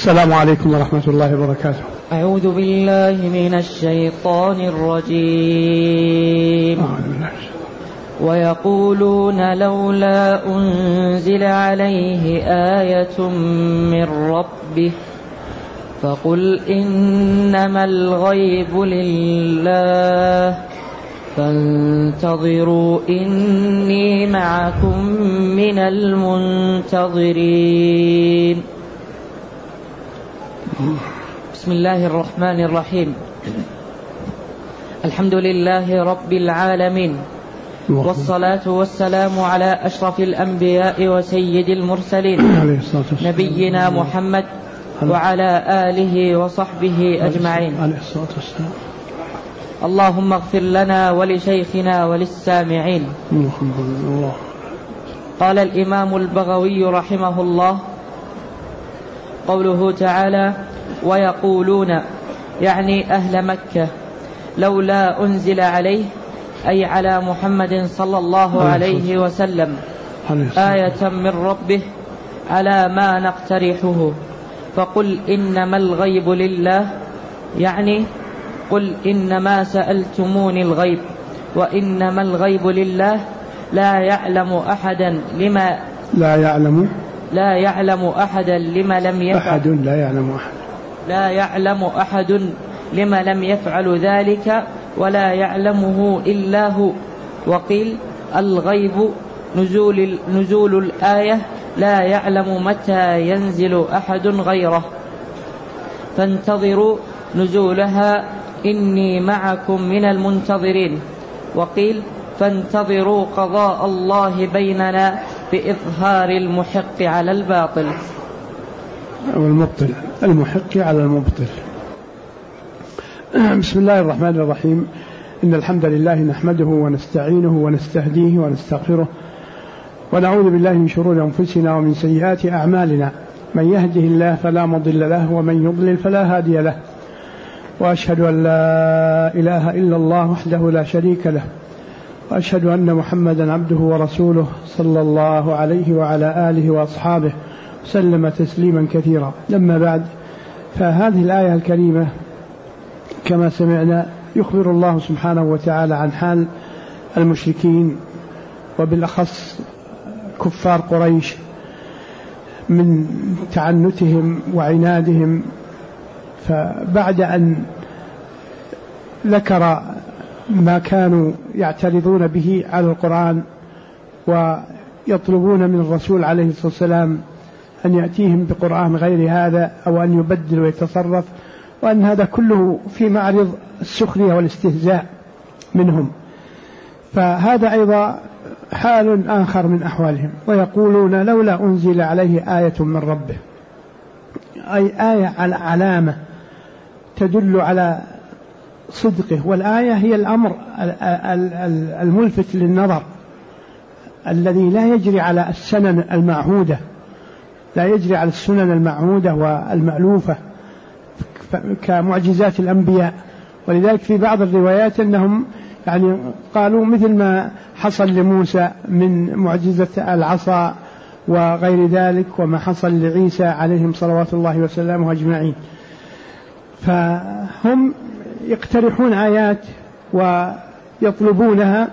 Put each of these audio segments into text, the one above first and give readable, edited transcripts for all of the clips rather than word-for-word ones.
السلام عليكم ورحمة الله وبركاته. أعوذ بالله من الشيطان الرجيم. ويقولون لولا أنزل عليه آية من ربه فقل إنما الغيب لله فانتظروا إني معكم من المنتظرين. بسم الله الرحمن الرحيم. الحمد لله رب العالمين، والصلاة والسلام على أشرف الأنبياء وسيد المرسلين نبينا محمد وعلى آله وصحبه أجمعين. اللهم اغفر لنا ولشيخنا وللسامعين. قال الإمام البغوي رحمه الله: قوله تعالى: ويقولون، يعني أهل مكة، لولا أنزل عليه، أي على محمد صلى الله عليه وسلم، آية من ربه على ما نقترحه، فقل إنما الغيب لله، يعني قل إنما سألتموني الغيب، وإنما الغيب لله، لا يعلم أحدا لما لم يفعل ذلك ولا يعلمه إلا هو. وقيل الغيب نزول الآية، لا يعلم متى ينزل أحد غيره، فانتظروا نزولها إني معكم من المنتظرين. وقيل فانتظروا قضاء الله بيننا بإظهار المحق على الباطل، والمبطل، المحق على المبطل. بسم الله الرحمن الرحيم. إن الحمد لله نحمده ونستعينه ونستهديه ونستغفره، ونعوذ بالله من شرور أنفسنا ومن سيئات أعمالنا، من يهده الله فلا مضل له، ومن يضلل فلا هادي له، وأشهد أن لا إله إلا الله وحده لا شريك له، وأشهد أن محمدا عبده ورسوله صلى الله عليه وعلى آله وأصحابه سلم تسليما كثيرا. لما بعد، فهذه الآية الكريمة كما سمعنا يخبر الله سبحانه وتعالى عن حال المشركين، وبالأخص كفار قريش، من تعنتهم وعنادهم. فبعد أن ذكر ما كانوا يعترضون به على القرآن ويطلبون من الرسول عليه الصلاة والسلام أن يأتيهم بقرآن غير هذا أو أن يبدل ويتصرف، وأن هذا كله في معرض السخرية والاستهزاء منهم، فهذا أيضا حال آخر من أحوالهم. ويقولون لولا أنزل عليه آية من ربه، أي آية على علامة تدل على صدقه، والآية هي الأمر الملفت للنظر الذي لا يجري على السنن المعهودة، لا يجري على السنن المعهودة والمألوفة كمعجزات الأنبياء. ولذلك في بعض الروايات أنهم يعني قالوا مثل ما حصل لموسى من معجزة العصا وغير ذلك، وما حصل لعيسى عليهم صلوات الله وسلامه أجمعين. فهم يقترحون آيات ويطلبونها،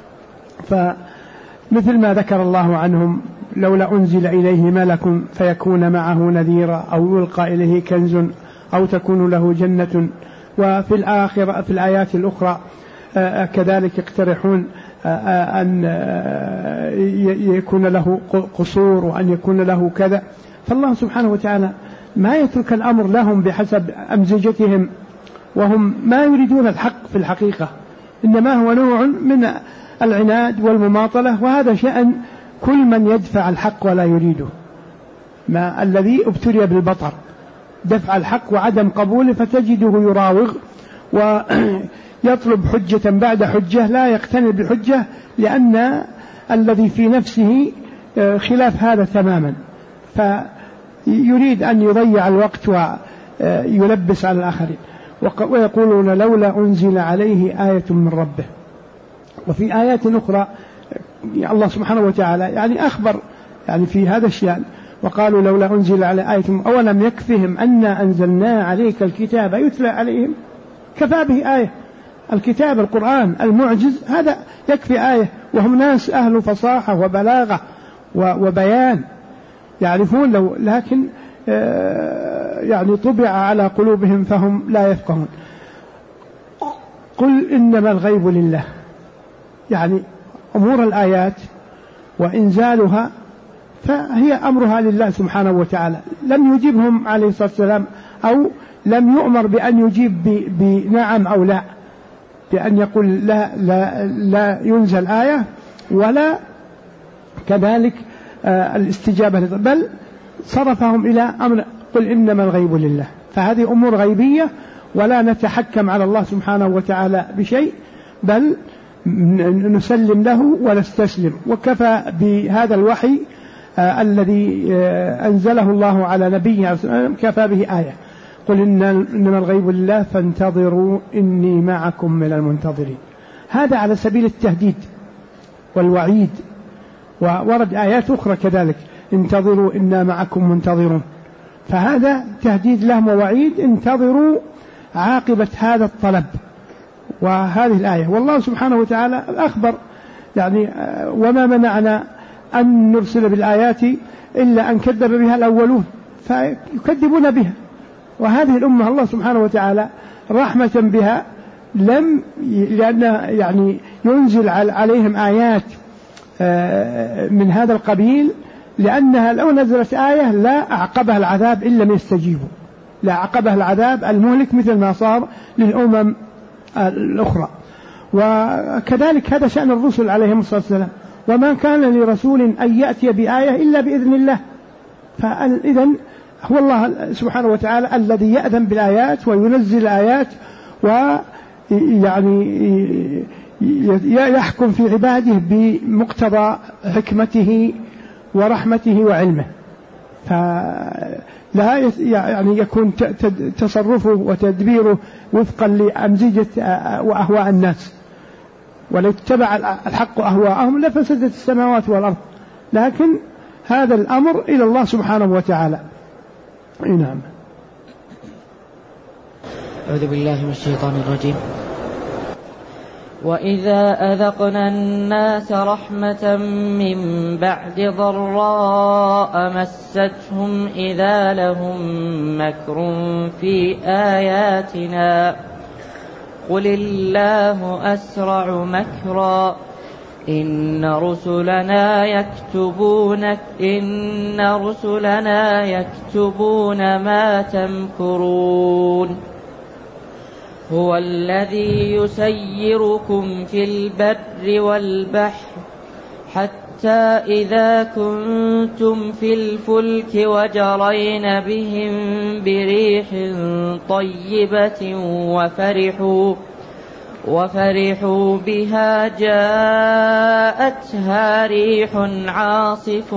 فمثل ما ذكر الله عنهم: لولا أنزل إليه ملك فيكون معه نذيرا، أو يلقى إليه كنز، أو تكون له جنة. وفي الآخرة في الآيات الأخرى كذلك يقترحون أن يكون له قصور، وأن يكون له كذا. فالله سبحانه وتعالى ما يترك الأمر لهم بحسب أمزجتهم، وهم ما يريدون الحق في الحقيقة، إنما هو نوع من العناد والمماطلة، وهذا شأن كل من يدفع الحق ولا يريده، ما الذي ابتلي بالبطر، دفع الحق وعدم قبوله، فتجده يراوغ ويطلب حجة بعد حجة، لا يقتنع بحجة، لأن الذي في نفسه خلاف هذا تماما، فيريد أن يضيع الوقت ويلبس على الآخرين. ويقولون لولا أنزل عليه آية من ربه. وفي آيات أخرى الله سبحانه وتعالى يعني أخبر يعني في هذا الشيء، وقالوا لولا أنزل على آية أولم يكفهم أنا أنزلنا عليك الكتاب يتلى عليهم. كفى به آية، الكتاب القرآن المعجز هذا يكفي آية، وهم ناس أهل فصاحة وبلاغة وبيان يعرفون لو، لكن يعني طبع على قلوبهم فهم لا يفقهون. قل إنما الغيب لله، يعني أمور الآيات وإنزالها فهي أمرها لله سبحانه وتعالى. لم يجيبهم عليه الصلاة والسلام أو لم يؤمر بأن يجيب بنعم أو لا، بأن يقول لا ينزل آية، ولا كذلك الاستجابة، بل صرفهم إلى أمر قل إنما الغيب لله. فهذه أمور غيبية ولا نتحكم على الله سبحانه وتعالى بشيء، بل نسلم له ونستسلم. وكفى بهذا الوحي الذي أنزله الله على نبيه كفى به آية. قل إنما الغيب لله فانتظروا إني معكم من المنتظرين. هذا على سبيل التهديد والوعيد، وورد آيات أخرى كذلك انتظروا إنا معكم منتظرون، فهذا تهديد لهم ووعيد. انتظروا عاقبة هذا الطلب وهذه الآية. والله سبحانه وتعالى أخبر يعني وما منعنا أن نرسل بالآيات إلا أن كذب بها الأولون، فيكذبون بها. وهذه الأمة الله سبحانه وتعالى رحمة بها لأن يعني ينزل عليهم آيات من هذا القبيل، لأنها لو نزلت آية لا أعقبها العذاب إن لم يستجيبوا، لا أعقبها العذاب المهلك مثل ما صار للأمم الأخرى. وكذلك هذا شأن الرسل عليهم الصلاة والسلام، وما كان لرسول أن يأتي بآية إلا بإذن الله. فإذن هو الله سبحانه وتعالى الذي يأذن بالآيات وينزل الآيات، ويعني يحكم في عباده بمقتضى حكمته ورحمته وعلمه. فلا يعني يكون تصرفه وتدبيره وفقا لأمزجة وأهواء الناس، ولو اتبع الحق أهواءهم لفسدت السماوات والأرض، لكن هذا الأمر إلى الله سبحانه وتعالى. نعم. أعوذ بالله من الشيطان الرجيم. وإذا أذقنا الناس رحمة من بعد ضراء مستهم إذا لهم مكر في آياتنا قل الله أسرع مكرا إن رسلنا يكتبون ما تمكرون هو الذي يسيركم في البر والبحر حتى إذا كنتم في الفلك وجرين بهم بريح طيبة وفرحوا بها جاءتها ريح عاصف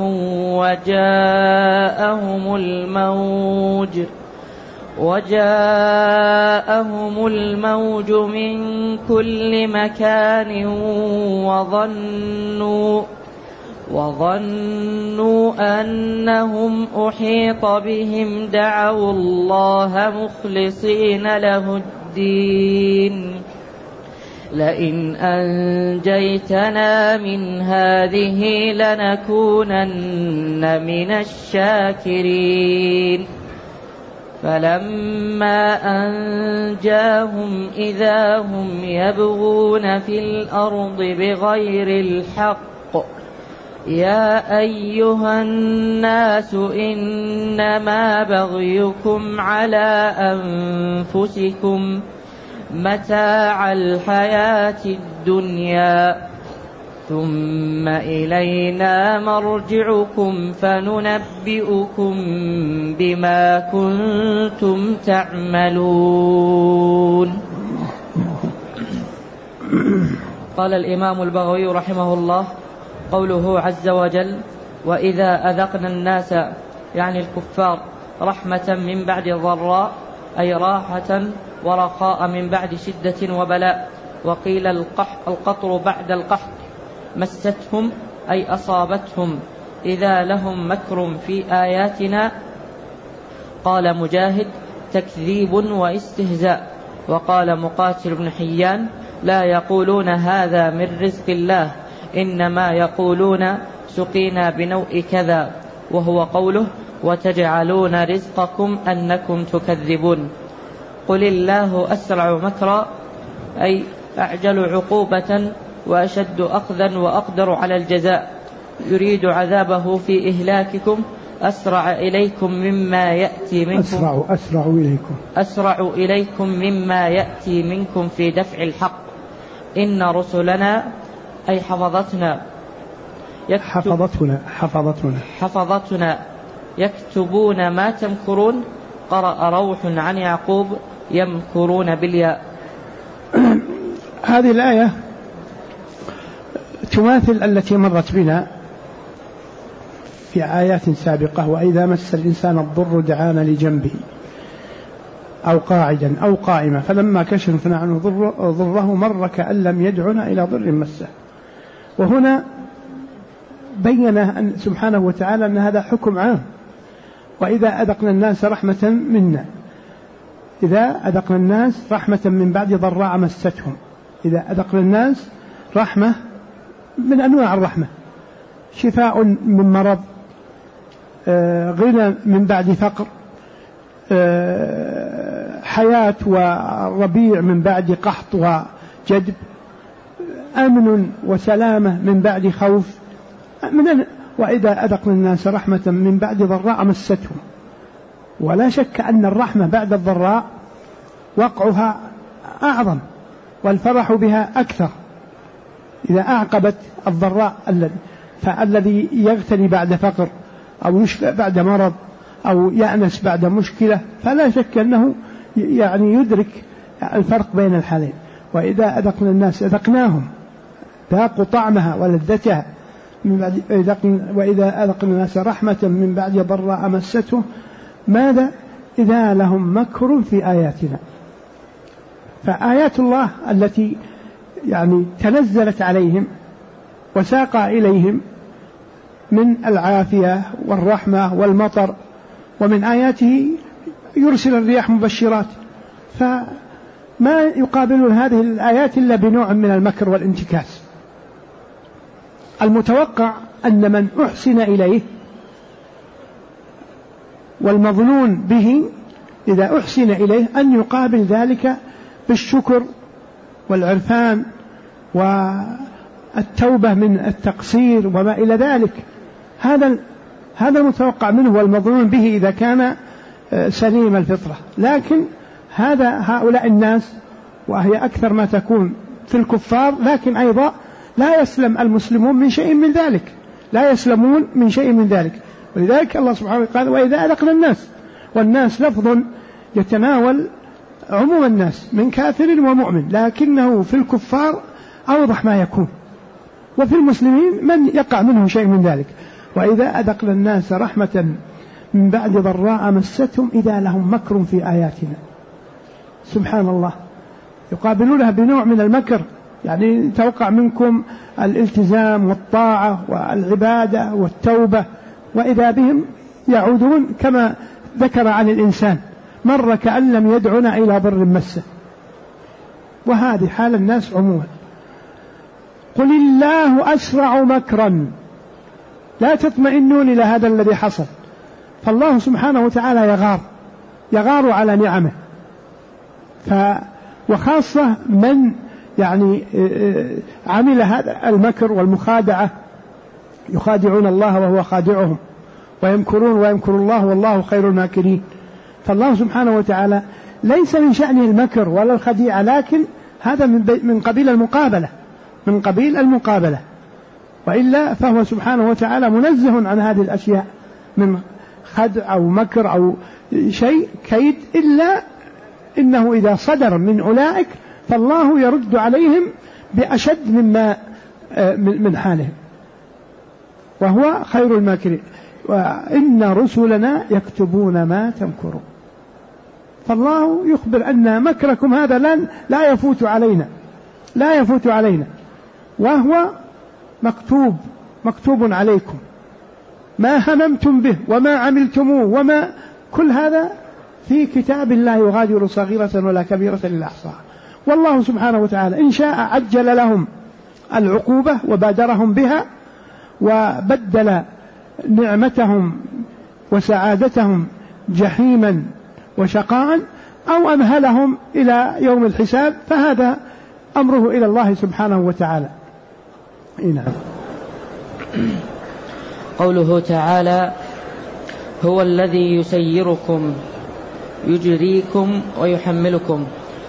وجاءهم الموج من كل مكان وظنوا أنهم أحيط بهم دعوا الله مخلصين له الدين لئن أنجيتنا من هذه لنكونن من الشاكرين فلما أنجاهم إذا هم يبغون في الأرض بغير الحق يا أيها الناس إنما بغيكم على أنفسكم متاع الحياة الدنيا ثم إلينا مرجعكم فننبئكم بما كنتم تعملون. قال الإمام البغوي رحمه الله: قوله عز وجل: وإذا أذقنا الناس يعني الكفار رحمة من بعد ضراء أي راحة ورخاء من بعد شدة وبلاء. وقيل القطر بعد القحط مستهم أي أصابتهم إذا لهم مكر في آياتنا. قال مجاهد: تكذيب واستهزاء. وقال مقاتل بن حيان: لا يقولون هذا من رزق الله، إنما يقولون سقينا بنوء كذا، وهو قوله: وتجعلون رزقكم أنكم تكذبون. قل الله أسرع مكرا، أي أعجل عقوبة وأشد أخذا وأقدر على الجزاء، يريد عذابه في إهلاككم أسرع إليكم مما يأتي منكم أسرع إليكم مما يأتي منكم في دفع الحق. إن رسلنا أي حفظتنا يكتبون ما تمكرون. قرأ روح عن يعقوب: يمكرون بالياء. هذه الآية تماثل التي مرت بنا في آيات سابقة: وإذا مس الإنسان الضر دعانا لجنبه أو قاعدا أو قائما فلما كشفنا عنه ضره مر كأن لم يدعنا إلى ضر مسه. وهنا بين سبحانه وتعالى أن هذا حكم عام. وإذا أذقنا الناس رحمة منا، إذا أذقنا الناس رحمة من بعد ضراء مستهم، إذا أذقنا الناس رحمة من أنواع الرحمة: شفاء من مرض، غنى من بعد فقر، حياة وربيع من بعد قحط وجدب، أمن وسلامة من بعد خوف. وإذا أذقنا الناس رحمة من بعد ضراء مستهم. ولا شك أن الرحمة بعد الضراء وقعها أعظم والفرح بها أكثر. إذا أعقبت الضراء فالذي يغتني بعد فقر أو يشفى بعد مرض أو يأنس بعد مشكلة فلا شك أنه يدرك الفرق بين الحالين. وإذا أذقنا الناس أذقناهم، ذاقوا طعمها ولذتها وإذا أذقنا الناس رحمة من بعد ضراء مسته. ماذا؟ إذا لهم مكر في آياتنا. فآيات الله التي تنزلت عليهم وساق إليهم من العافية والرحمة والمطر، ومن آياته يرسل الرياح مبشرات، فما يقابل هذه الآيات إلا بنوع من المكر والانتكاس. المتوقع أن من أحسن إليه والمظنون به إذا أحسن إليه أن يقابل ذلك بالشكر والعرفان والتوبة من التقصير وما إلى ذلك. هذا المتوقع منه والمظنون به إذا كان سليم الفطرة. لكن هؤلاء الناس، وهي أكثر ما تكون في الكفار، لكن أيضا لا يسلم المسلمون من شيء من ذلك، لا يسلمون من شيء من ذلك. ولذلك الله سبحانه وتعالى: وإذا أذقنا الناس. والناس لفظ يتناول عموم الناس من كافر ومؤمن، لكنه في الكفار أوضح ما يكون، وفي المسلمين من يقع منه شيء من ذلك. وإذا أذقنا الناس رحمة من بعد ضراء مستهم إذا لهم مكر في آياتنا. سبحان الله، يقابلونها بنوع من المكر، توقع منكم الالتزام والطاعة والعبادة والتوبة، وإذا بهم يعودون كما ذكر عن الإنسان: مر كأن لم يدعنا إلى ضر مسه. وهذه حال الناس عموما. قل الله أسرع مكرا، لا تطمئنون إلى هذا الذي حصل. فالله سبحانه وتعالى يغار على نعمه. وخاصة من عمل هذا المكر والمخادعة، يخادعون الله وهو خادعهم، ويمكرون ويمكر الله والله خير الماكرين. فالله سبحانه وتعالى ليس من شأنه المكر ولا الخديعة، لكن هذا من قبيل المقابلة، وإلا فهو سبحانه وتعالى منزه عن هذه الأشياء من خدع أو مكر أو شيء كيد، إلا إنه إذا صدر من أولئك فالله يرد عليهم بأشد مما من حالهم، وهو خير الماكرين. وإن رسلنا يكتبون ما تمكرون. فالله يخبر أن مكركم هذا لا يفوت علينا، وهو مكتوب عليكم، ما هممتم به وما عملتموه وما كل هذا في كتاب الله يغادر صغيرة ولا كبيرة إلا أحصاها. والله سبحانه وتعالى إن شاء عجل لهم العقوبة وبادرهم بها وبدل نعمتهم وسعادتهم جحيما وشقاء، أو أمهلهم إلى يوم الحساب، فهذا أمره إلى الله سبحانه وتعالى. نعم. قوله تعالى: هو الذي يسيركم يجريكم ويحملكم.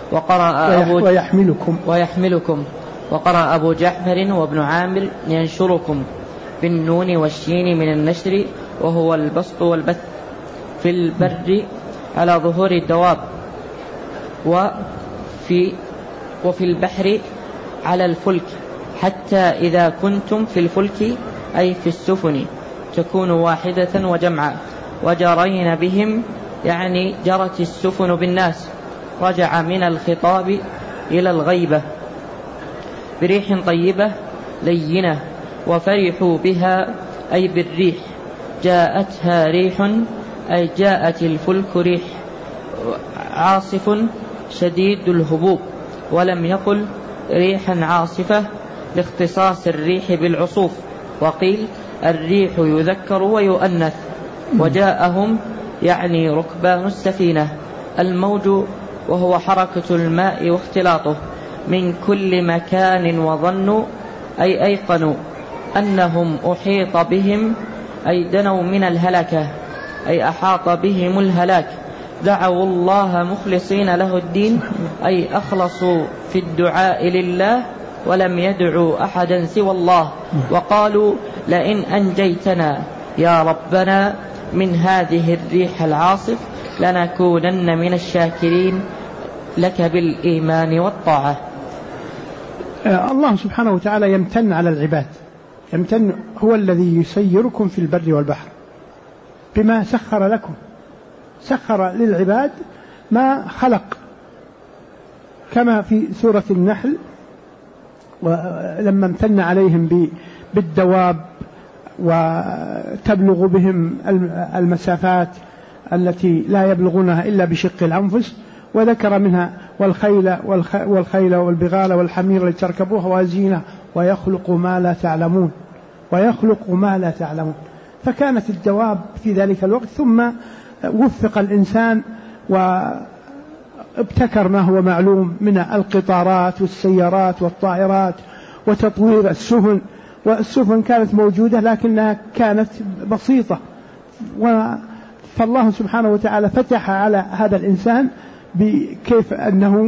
ويحملكم. وقرأ أبو جعفر وابن عامر: ينشركم بالنون والشين من النشر، وهو البسط والبث في البر على ظهور الدواب، وفي البحر على الفلك، حتى إذا كنتم في الفلك أي في السفن تكون واحدة وجمعا، وجرين بهم يعني جرت السفن بالناس، رجع من الخطاب إلى الغيبة، بريح طيبة لينة، وفرحوا بها أي بالريح، جاءتها ريح أي جاءت الفلك ريح عاصف شديد الهبوب، ولم يقل ريحا عاصفة لاختصاص الريح بالعصوف، وقيل الريح يذكر ويؤنث. وجاءهم يعني ركبان السفينة، الموج وهو حركة الماء واختلاطه، من كل مكان، وظنوا أي أيقنوا أنهم أحيط بهم أي دنوا من الهلكة أي أحاط بهم الهلاك، دعوا الله مخلصين له الدين أي أخلصوا في الدعاء لله ولم يدعوا أحدا سوى الله، وقالوا لئن أنجيتنا يا ربنا من هذه الريح العاصف لنكونن من الشاكرين لك بالإيمان والطاعة. الله سبحانه وتعالى يمتن على العباد، يمتن، هو الذي يسيركم في البر والبحر بما سخر لكم، سخر للعباد ما خلق، كما في سورة النحل: ولما امتن عليهم بالدواب وتبلغ بهم المسافات التي لا يبلغونها إلا بشق الأنفس، وذكر منها والخيل والبغال والحمير لتركبوها وزينة ويخلق ما لا تعلمون. فكانت الدواب في ذلك الوقت، ثم وفق الإنسان وابتكر ما هو معلوم من القطارات والسيارات والطائرات وتطوير السفن، والسفن كانت موجودة لكنها كانت بسيطة، فالله سبحانه وتعالى فتح على هذا الإنسان بكيف أنه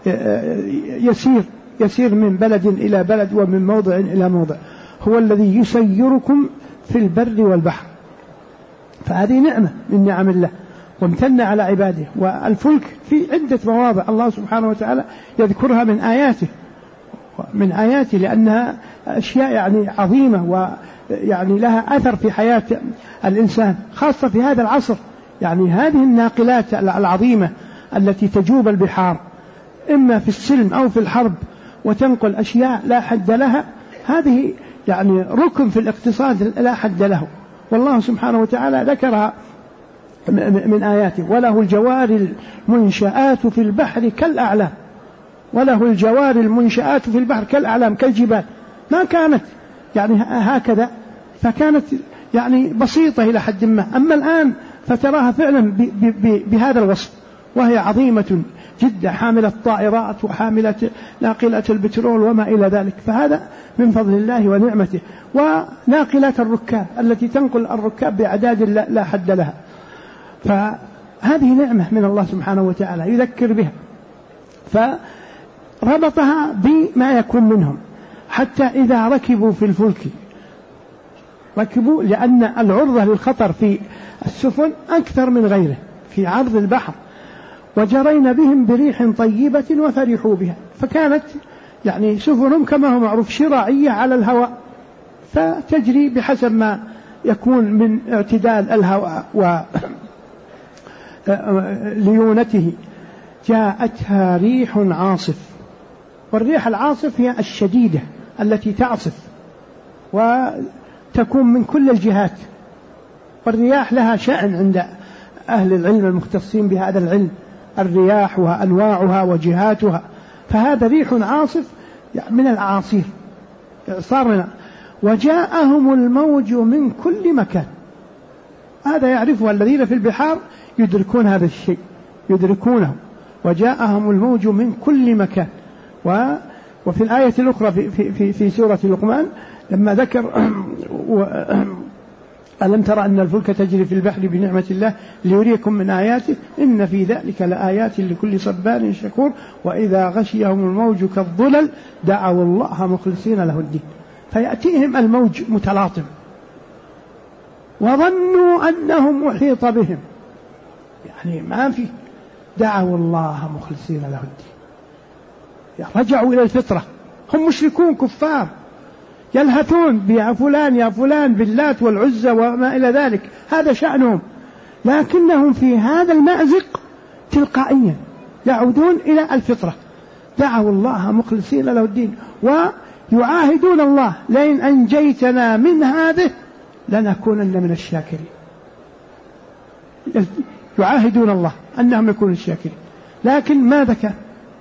يسير من بلد إلى بلد ومن موضع إلى موضع. هو الذي يسيركم في البر والبحر، فهذه نعمة من نعم الله وامتن على عباده. والفلك في عدة مواضع الله سبحانه وتعالى يذكرها من آياته لأنها أشياء يعني عظيمة ويعني لها أثر في حياة الإنسان، خاصة في هذا العصر. يعني هذه الناقلات العظيمة التي تجوب البحار إما في السلم أو في الحرب وتنقل أشياء لا حد لها، هذه يعني ركن في الاقتصاد لا حد له، والله سبحانه وتعالى ذكرها من آياته: وله الجوار المنشآت في البحر كالأعلام، وله الجوار المنشآت في البحر كالأعلام، كالجبال، ما كانت يعني هكذا، فكانت يعني بسيطة إلى حد ما، أما الآن فتراها فعلا بهذا الوصف، وهي عظيمة جدا، حاملة طائرات وحاملة ناقلة البترول وما إلى ذلك، فهذا من فضل الله ونعمته. وناقلات الركاب التي تنقل الركاب بأعداد لا حد لها، فهذه نعمة من الله سبحانه وتعالى يذكر بها، فربطها بما يكون منهم، حتى إذا ركبوا في الفلك ركبوا، لأن العرضة للخطر في السفن أكثر من غيره في عرض البحر، وجرين بهم بريح طيبة وفرحوا بها، فكانت يعني سفنهم كما هو معروف شراعية على الهواء، فتجري بحسب ما يكون من اعتدال الهواء وليونته. جاءتها ريح عاصف، والريح العاصف هي الشديدة التي تعصف وتكون من كل الجهات، والرياح لها شأن عند أهل العلم المختصين بهذا العلم، الرياح وأنواعها وجهاتها. فهذا ريح عاصف من الأعاصير، إعصار، وجاءهم الموج من كل مكان. هذا يعرفه الذين في البحار، يدركون هذا الشيء، يدركونه. وجاءهم الموج من كل مكان. وفي الآية الأخرى في سورة لقمان لما ذكر ألم ترى أن الفلك تجري في البحر بنعمة الله ليريكم من آياته إن في ذلك لآيات لكل صبار شكور وإذا غشيهم الموج كالظلل دعوا الله مخلصين له الدين. فيأتيهم الموج متلاطم وظنوا أنهم أحيط بهم، يعني ما في، دعوا الله مخلصين له الدين، رجعوا إلى الفطرة. هم مشركون كفار يلهثون يا فلان يا فلان باللات والعزى وما إلى ذلك، هذا شأنهم، لكنهم في هذا المأزق تلقائيا يعودون إلى الفطرة. دعوا الله مخلصين له الدين ويعاهدون الله لئن أنجيتنا من هذه لنكونن من الشاكرين. يعاهدون الله أنهم يكونوا الشاكرين، لكن ماذا كان؟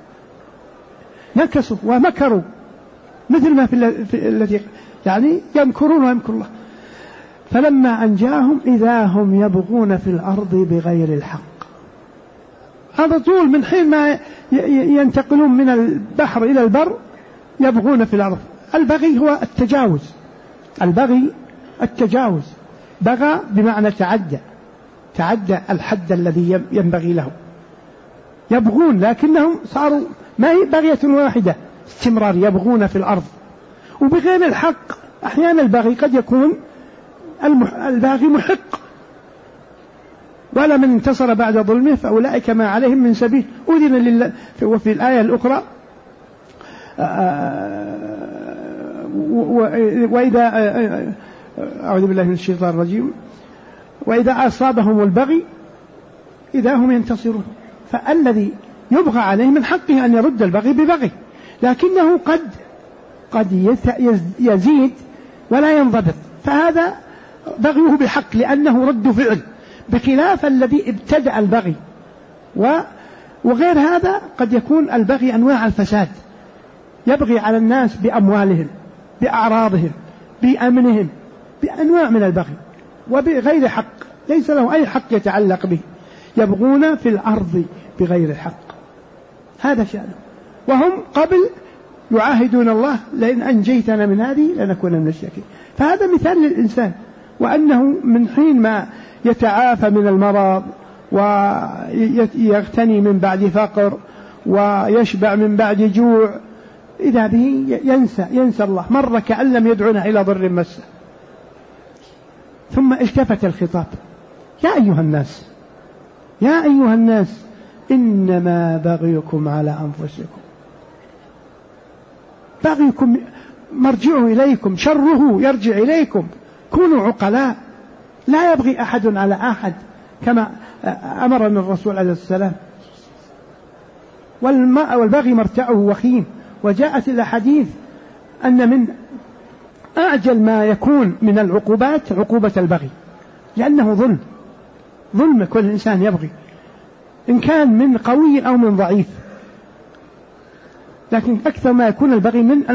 نكسوا ومكروا مثل ما في الذي يعني يمكرون ويمكر الله. فلما أنجاهم إذا هم يبغون في الأرض بغير الحق. هذا طول من حين ما ينتقلون من البحر إلى البر يبغون في الأرض. البغي هو التجاوز، البغي التجاوز، بغى بمعنى تعدى الحد الذي ينبغي له. يبغون لكنهم صاروا ما هي بغية واحدة، استمرار يبغون في الأرض وبغير الحق. أحيانا البغي قد يكون الباغي محق، ولا من انتصر بعد ظلمه فأولئك ما عليهم من سبيل أذن لله. وفي الآية الأخرى وإذا أعوذ بالله من الشيطان الرجيم وإذا أصابهم البغي إذا هم ينتصرون. فالذي يبغى عليه من حقه أن يرد البغي ببغي، لكنه قد يزيد ولا ينضبط، فهذا بغيه بحق لأنه رد فعل، بخلاف الذي ابتدأ البغي. وغير هذا قد يكون البغي أنواع الفساد، يبغي على الناس بأموالهم بأعراضهم بأمنهم، بأنواع من البغي وبغير حق، ليس له أي حق يتعلق به. يبغون في الأرض بغير الحق، هذا شأنه. وهم قبل يعاهدون الله لئن أنجيتنا من هذه لنكون من الشاكرين. فهذا مثال للإنسان، وأنه من حين ما يتعافى من المرض ويغتني من بعد فقر ويشبع من بعد جوع إذا به ينسى الله، مر كأن لم يدعنا إلى ضر مسه. ثم التفت الخطاب: يا أيها الناس إنما بغيكم على أنفسكم، بغيكم مرجعه إليكم، شره يرجع إليكم، كونوا عقلاء، لا يبغي أحد على أحد كما أمرنا الرسول عليه السلام. والبغي مرتعه وخيم، وجاءت الأحاديث أن من أعجل ما يكون من العقوبات عقوبة البغي، لأنه ظلم كل إنسان يبغي، إن كان من قوي أو من ضعيف. لكن أكثر ما يكون البغي من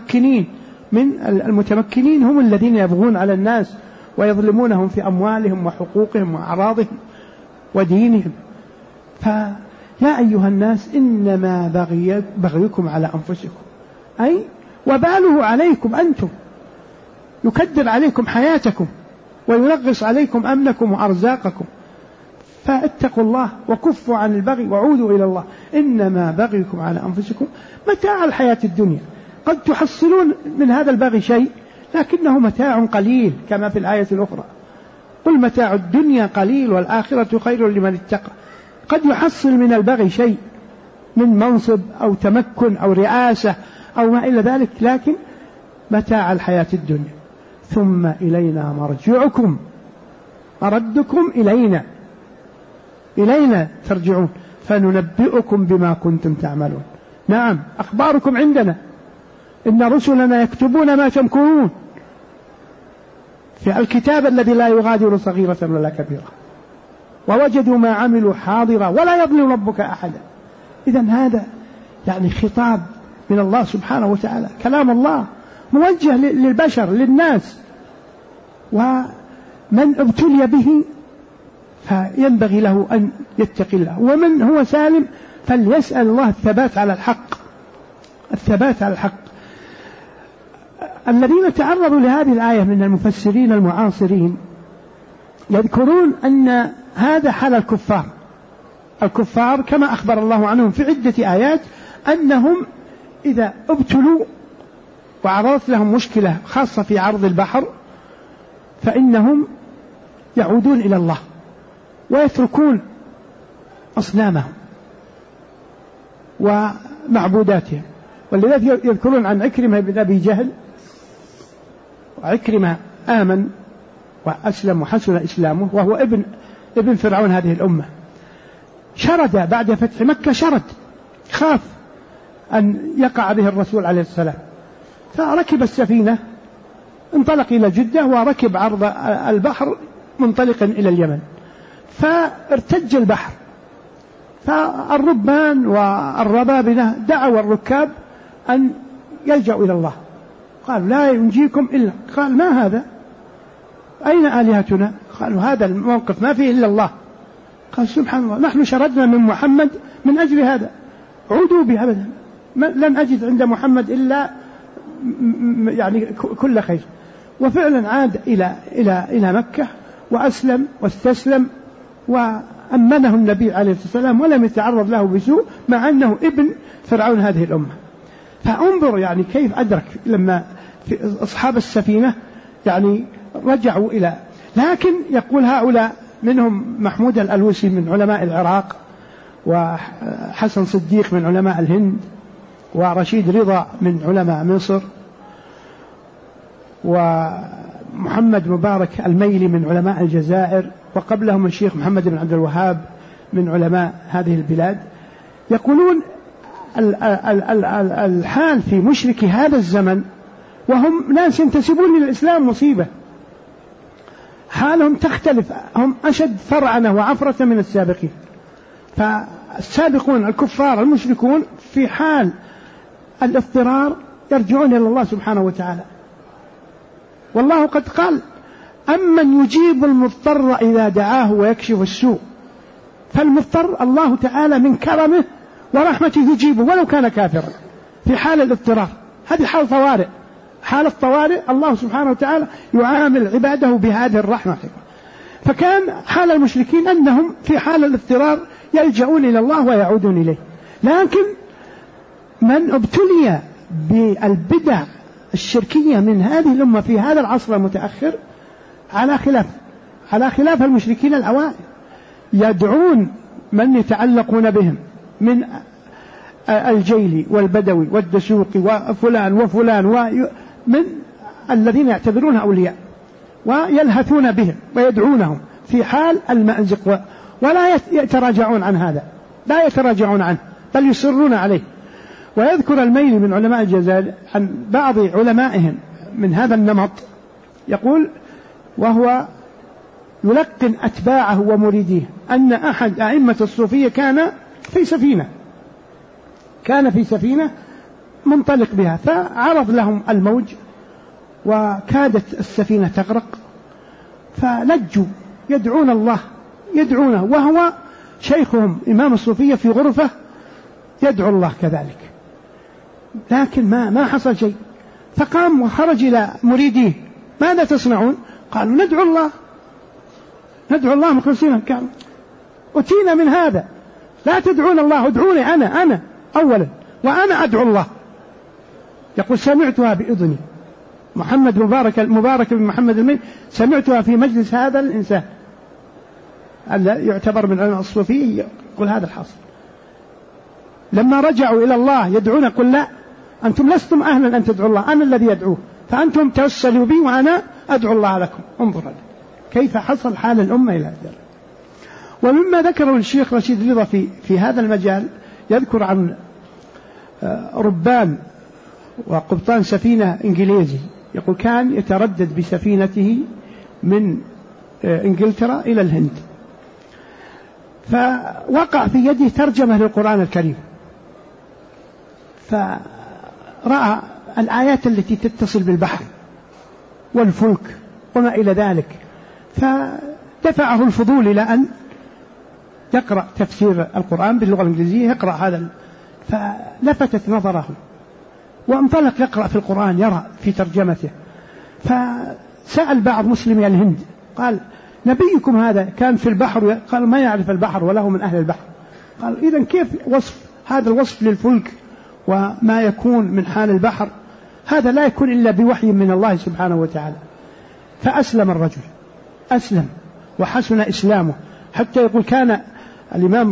المتمكنين هم الذين يبغون على الناس ويظلمونهم في أموالهم وحقوقهم وأعراضهم ودينهم. فيا أيها الناس إنما بغيكم على أنفسكم، أي وباله عليكم أنتم، يكدر عليكم حياتكم وينغص عليكم أمنكم وأرزاقكم. فاتقوا الله وكفوا عن البغي وعودوا إلى الله. إنما بغيكم على أنفسكم متاع الحياة الدنيا، قد تحصلون من هذا البغي شيء لكنه متاع قليل، كما في الآية الأخرى: قل متاع الدنيا قليل والآخرة خير لمن اتقى. قد يحصل من البغي شيء من منصب أو تمكن أو رئاسة أو ما إلى ذلك، لكن متاع الحياة الدنيا. ثم إلينا مرجعكم، مردكم إلينا ترجعون فننبئكم بما كنتم تعملون. نعم، أخباركم عندنا، إن رسلنا يكتبون ما تمكرون. في الكتاب الذي لا يغادر صغيرة ولا كبيرة ووجدوا ما عملوا حاضرا ولا يظلم ربك أحدا. إذن هذا يعني خطاب من الله سبحانه وتعالى، كلام الله موجه للبشر للناس، ومن ابتلي به فينبغي له أن يتقي الله، ومن هو سالم فليسأل الله الثبات على الحق، الثبات على الحق. الذين تعرضوا لهذه الآية من المفسرين المعاصرين يذكرون أن هذا حال الكفار. الكفار كما أخبر الله عنهم في عدة آيات أنهم إذا ابتلوا وعرضت لهم مشكلة خاصة في عرض البحر فإنهم يعودون إلى الله ويتركون أصنامهم ومعبوداتهم. ولذلك يذكرون عن عكرمة بن أبي جهل، وعكرمة آمن وأسلم وحسن إسلامه وهو ابن فرعون هذه الأمة، شرد بعد فتح مكة، شرد خاف أن يقع به الرسول عليه السلام، فركب السفينة انطلق إلى جدة وركب عرض البحر منطلقا إلى اليمن، فارتج البحر، فالربان والربابنة دعوا الركاب أن يلجأوا إلى الله، قالوا لا ينجيكم إلا، قال ما هذا؟ أين آلهتنا؟ قالوا هذا الموقف ما فيه إلا الله. قال سبحان الله، نحن شردنا من محمد من أجل هذا، عودوا به أبدا، لن أجد عند محمد إلا يعني كل خير. وفعلا عاد إلى مكة وأسلم واستسلم وأمنه النبي عليه الصلاة والسلام ولم يتعرض له بسوء، مع أنه ابن فرعون هذه الأمة. فانظر يعني كيف أدرك لما في أصحاب السفينة يعني رجعوا لكن يقول هؤلاء منهم محمود الألوسي من علماء العراق، وحسن صديق من علماء الهند، ورشيد رضا من علماء مصر، ومحمد مبارك الميلي من علماء الجزائر، وقبلهم الشيخ محمد بن عبد الوهاب من علماء هذه البلاد، يقولون الحال في مشركي هذا الزمن وهم ناس ينتسبون للإسلام مصيبة، حالهم تختلف، هم أشد فرعنة وعفرة من السابقين. فالسابقون الكفار المشركون في حال الاضطرار يرجعون إلى الله سبحانه وتعالى، والله قد قال أمن يجيب المضطر إذا دعاه ويكشف السوء. فالمضطر الله تعالى من كرمه ورحمته يجيبه ولو كان كافرا في حال الاضطرار، هذه حال طوارئ، حال الطوارئ الله سبحانه وتعالى يعامل عباده بهذه الرحمة. فكان حال المشركين أنهم في حال الاضطرار يلجؤون إلى الله ويعودون إليه. لكن من ابتلي بالبدع الشركية من هذه الأمة في هذا العصر المتأخر على خلاف المشركين الأوائل، يدعون من يتعلقون بهم من الجيلي والبدوي والدسوقي وفلان وفلان ومن الذين يعتبرون أولياء، ويلهثون بهم ويدعونهم في حال المأزق، ولا يتراجعون عن هذا، لا يتراجعون عنه بل يصرون عليه. ويذكر الميلي من علماء الجزائر عن بعض علمائهم من هذا النمط، يقول وهو يلقن أتباعه ومريديه أن أحد أئمة الصوفية كان في سفينة منطلق بها، فعرض لهم الموج وكادت السفينة تغرق، فلجوا يدعون الله يدعونه، وهو شيخهم إمام الصوفية في غرفة يدعو الله كذلك، لكن ما حصل شيء. فقام وخرج إلى مريديه، ماذا تصنعون؟ قالوا ندعو الله مخلصين، قالوا أتينا من هذا، لا تدعون الله، ادعوني أنا أولا وأنا أدعو الله. يقول سمعتها بإذني، محمد مبارك بن محمد المين، سمعتها في مجلس هذا الإنسان الذي يعتبر من علماء الصوفية، يقول هذا الحاصل. لما رجعوا إلى الله يدعون، قل لا، أنتم لستم أهلا أن تدعوا الله، أنا الذي يدعوه، فأنتم توسلوا بي وأنا أدعو الله لكم. انظر كيف حصل حال الأمة إلى هذا. ومما ذكره الشيخ رشيد رضا في هذا المجال، يذكر عن ربان وقبطان سفينة إنجليزي، يقول كان يتردد بسفينته من إنجلترا إلى الهند، فوقع في يده ترجمة للقرآن الكريم، فرأى الآيات التي تتصل بالبحر والفلك وما إلى ذلك، فدفعه الفضول إلى أن يقرأ تفسير القرآن باللغة الإنجليزية، يقرأ هذا، فلفتت نظره وانطلق يقرأ في القرآن، يرى في ترجمته، فسأل بعض مسلمي الهند قال: نبيكم هذا كان في البحر؟ قال: ما يعرف البحر ولا هو من أهل البحر. قال: إذن كيف وصف هذا الوصف للفلك وما يكون من حال البحر؟ هذا لا يكون إلا بوحي من الله سبحانه وتعالى. فأسلم الرجل، أسلم وحسن إسلامه، حتى يقول كان الإمام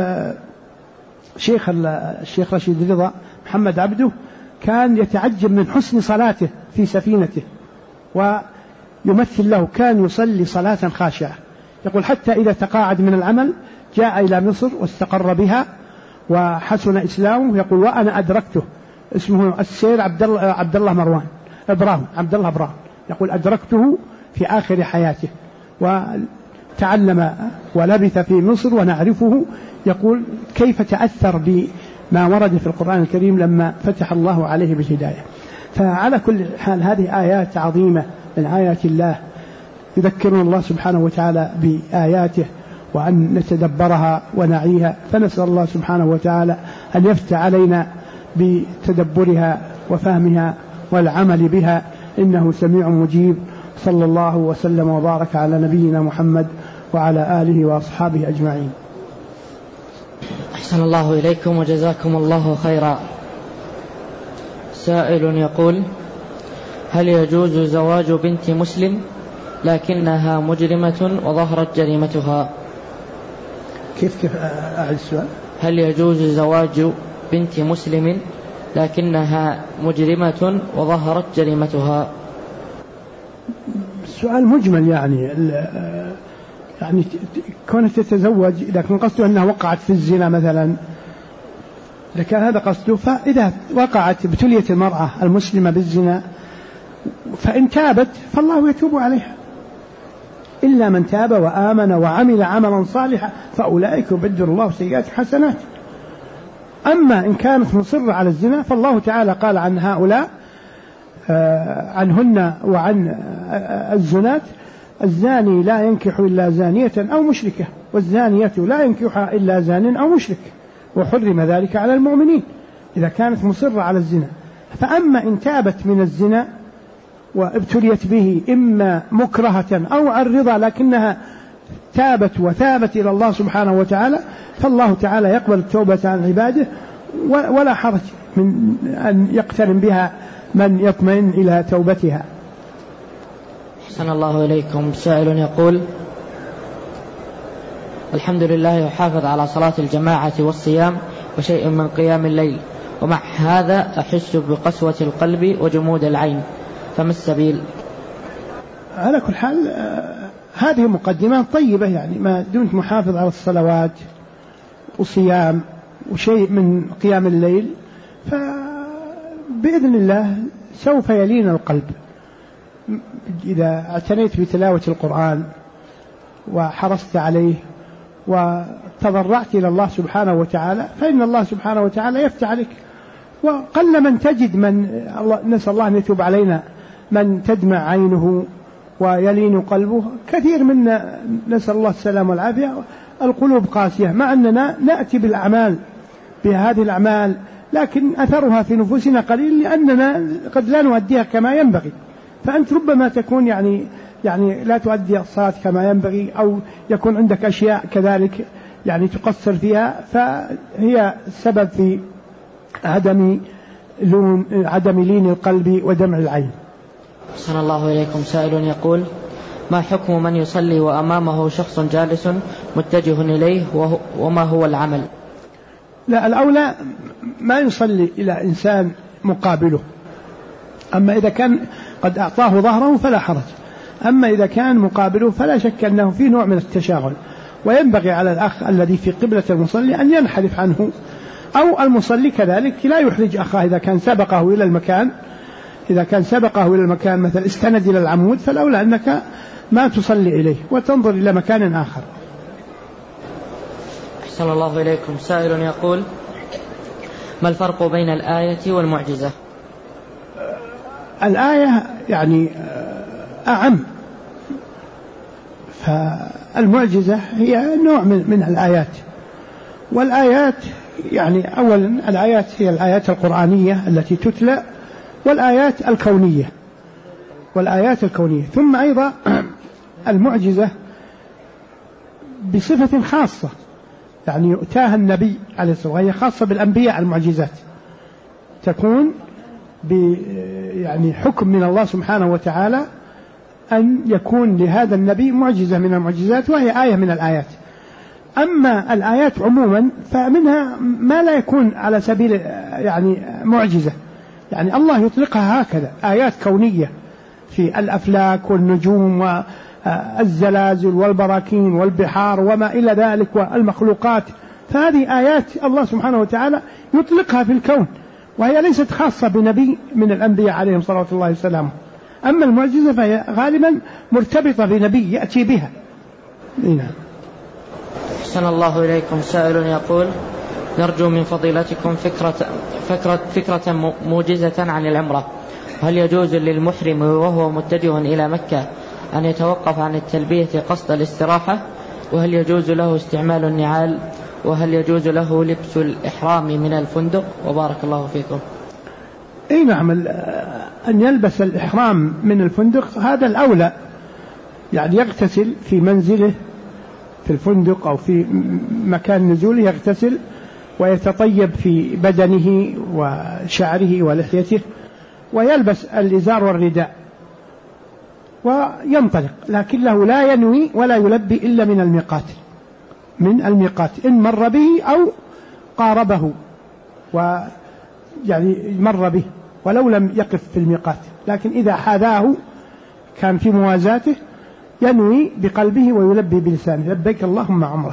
الشيخ رشيد رضا محمد عبده كان يتعجب من حسن صلاته في سفينته، ويمثل له كان يصلي صلاة خاشعة، يقول حتى إذا تقاعد من العمل جاء إلى مصر واستقر بها وحسن إسلامه، يقول وأنا أدركته، اسمه السير عبد الله براون، يقول أدركته في آخر حياته وتعلم ولبث في مصر ونعرفه، يقول كيف تأثر بما ورد في القرآن الكريم لما فتح الله عليه بالهداية. فعلى كل حال هذه آيات عظيمة من آيات الله، يذكرنا الله سبحانه وتعالى بآياته وأن نتدبرها ونعيها، فنسأل الله سبحانه وتعالى أن يفتح علينا بتدبرها وفهمها والعمل بها، إنه سميع مجيب. صلى الله وسلم وبارك على نبينا محمد وعلى آله وأصحابه أجمعين. أحسن الله إليكم وجزاكم الله خيرا. سائل يقول: هل يجوز زواج بنت مسلم لكنها مجرمة وظهرت جريمتها؟ كيف أعد السؤال؟ هل يجوز زواج بنت مسلم لكنها مجرمة وظهرت جريمتها؟ السؤال مجمل، يعني كونها تتزوج، إذا كان قصده أنها وقعت في الزنا مثلا، إذا كان هذا قصده، فإذا وقعت ابتليت المرأة المسلمة بالزنا فإن تابت فالله يتوب عليها، إلا من تاب وآمن وعمل عملا صالحا فأولئك يبدل الله سيئات حسنات. أما إن كانت مصرة على الزنا فالله تعالى قال عن هؤلاء عنهن وعن الزنات: الزاني لا ينكح إلا زانية أو مشركة، والزانية لا ينكحها إلا زان أو مشرك، وحرم ذلك على المؤمنين إذا كانت مصرة على الزنا. فأما إن تابت من الزنا وابتليت به إما مكرهة أو عن رضا لكنها تابت وثابت إلى الله سبحانه وتعالى، فالله تعالى يقبل التوبة عن عباده، ولا حرج من أن يقترن بها من يطمئن إلى توبتها. أحسن الله إليكم. سائل يقول: الحمد لله يحافظ على صلاة الجماعة والصيام وشيء من قيام الليل، ومع هذا أحس بقسوة القلب وجمود العين، فما السبيل؟ على كل حال هذه مقدمات طيبة، يعني ما دمت محافظ على الصلوات وصيام وشيء من قيام الليل فبإذن الله سوف يلين القلب. إذا اعتنيت بتلاوة القرآن وحرصت عليه وتضرعت إلى الله سبحانه وتعالى فإن الله سبحانه وتعالى يفتح عليك. وقل من تجد نسأل الله أن يتوب علينا من تدمع عينه ويلين قلبه، كثير منا نسأل الله السلام والعافية القلوب قاسية، مع أننا نأتي بالأعمال بهذه الأعمال لكن أثرها في نفوسنا قليل لأننا قد لا نؤديها كما ينبغي. فأنت ربما تكون يعني لا تؤدي الصلاة كما ينبغي، أو يكون عندك أشياء كذلك يعني تقصر فيها، فهي السبب في عدم لين القلب ودمع العين. أحسن الله إليكم. سائل يقول: ما حكم من يصلي وأمامه شخص جالس متجه إليه وما هو العمل؟ لا، الأولى ما يصلي إلى إنسان مقابله، أما إذا كان قد أعطاه ظهره فلا حرج، أما إذا كان مقابله فلا شك أنه في نوع من التشاغل، وينبغي على الأخ الذي في قبلة المصلي أن ينحرف عنه، أو المصلي كذلك لا يحرج أخاه إذا كان سبقه إلى المكان إذا كان سبقه إلى المكان مثلا استند إلى العمود فالأولى أنك ما تصلي إليه وتنظر إلى مكان آخر. أحسن الله إليكم. سائل يقول: ما الفرق بين الآية والمعجزة؟ الآية يعني أعم، فالمعجزة هي نوع من الآيات. والآيات يعني أولا الآيات هي الآيات القرآنية التي تتلى، والآيات الكونية، ثم أيضا المعجزة بصفة خاصة يعني يؤتاها النبي عليه الصلاة والسلام، وهي خاصة بالأنبياء. المعجزات تكون يعني حكم من الله سبحانه وتعالى أن يكون لهذا النبي معجزة من المعجزات، وهي آية من الآيات. أما الآيات عموما فمنها ما لا يكون على سبيل يعني معجزة، يعني الله يطلقها هكذا آيات كونية في الأفلاك والنجوم والزلازل والبراكين والبحار وما إلى ذلك والمخلوقات، فهذه آيات الله سبحانه وتعالى يطلقها في الكون، وهي ليست خاصة بنبي من الأنبياء عليهم صلوات الله وسلامه. أما المعجزة فهي غالبا مرتبطة بنبي يأتي بها. نعم. أحسن الله إليكم. سائل يقول: نرجو من فضيلتكم فكرة موجزة عن العمرة. هل يجوز للمحرم وهو متجه إلى مكة أن يتوقف عن التلبية قصد الاستراحة؟ وهل يجوز له استعمال النعال؟ وهل يجوز له لبس الإحرام من الفندق؟ وبارك الله فيكم. أي نعم، أن يلبس الإحرام من الفندق هذا الأولى، يعني يغتسل في منزله في الفندق أو في مكان نزوله، يغتسل ويتطيب في بدنه وشعره ولحيته، ويلبس الإزار والرداء وينطلق، لكنه لا ينوي ولا يلبي إلا من الميقات إن مر به أو قاربه، ويعني مر به ولو لم يقف في الميقات، لكن إذا حاذاه كان في موازاته ينوي بقلبه ويلبي بلسانه لبيك اللهم عمره.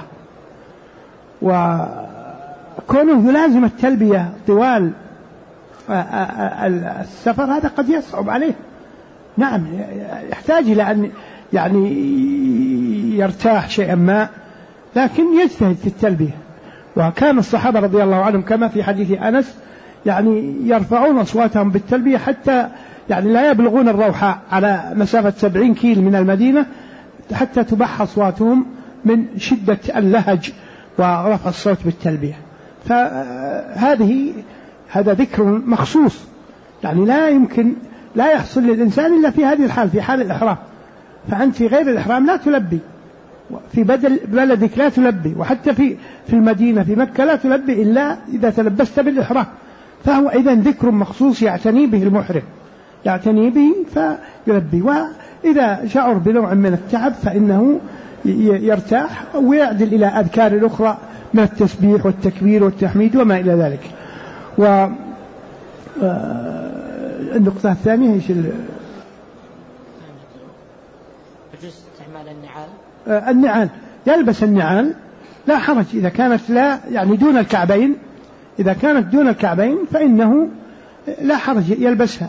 وكونه يلازم التلبية طوال السفر هذا قد يصعب عليه، نعم يحتاج إلى أن يعني يرتاح شيئا ما، لكن يجتهد في التلبية. وكان الصحابة رضي الله عنهم كما في حديث أنس يعني يرفعون أصواتهم بالتلبية حتى يعني لا يبلغون الروحاء على مسافة 70 كيل من المدينة حتى تبح أصواتهم من شدة اللهج ورفع الصوت بالتلبية. هذا ذكر مخصوص، يعني لا يحصل للإنسان إلا في هذه الحال، في حال الإحرام. فأنت في غير الإحرام لا تلبي، في بلدك لا تلبي، وحتى في المدينة في مكة لا تلبي إلا إذا تلبست بالإحرام. فهو إذن ذكر مخصوص يعتني به المحرم، يعتني به فيلبي. وإذا شعر بنوع من التعب فإنه يرتاح ويعدل إلى أذكار الأخرى من التسبيح والتكبير والتحميد وما إلى ذلك. النقطة الثانية ايش يجوز استعمال النعال. يلبس النعال لا حرج إذا كانت لا يعني دون الكعبين، إذا كانت دون الكعبين فإنه لا حرج يلبسها،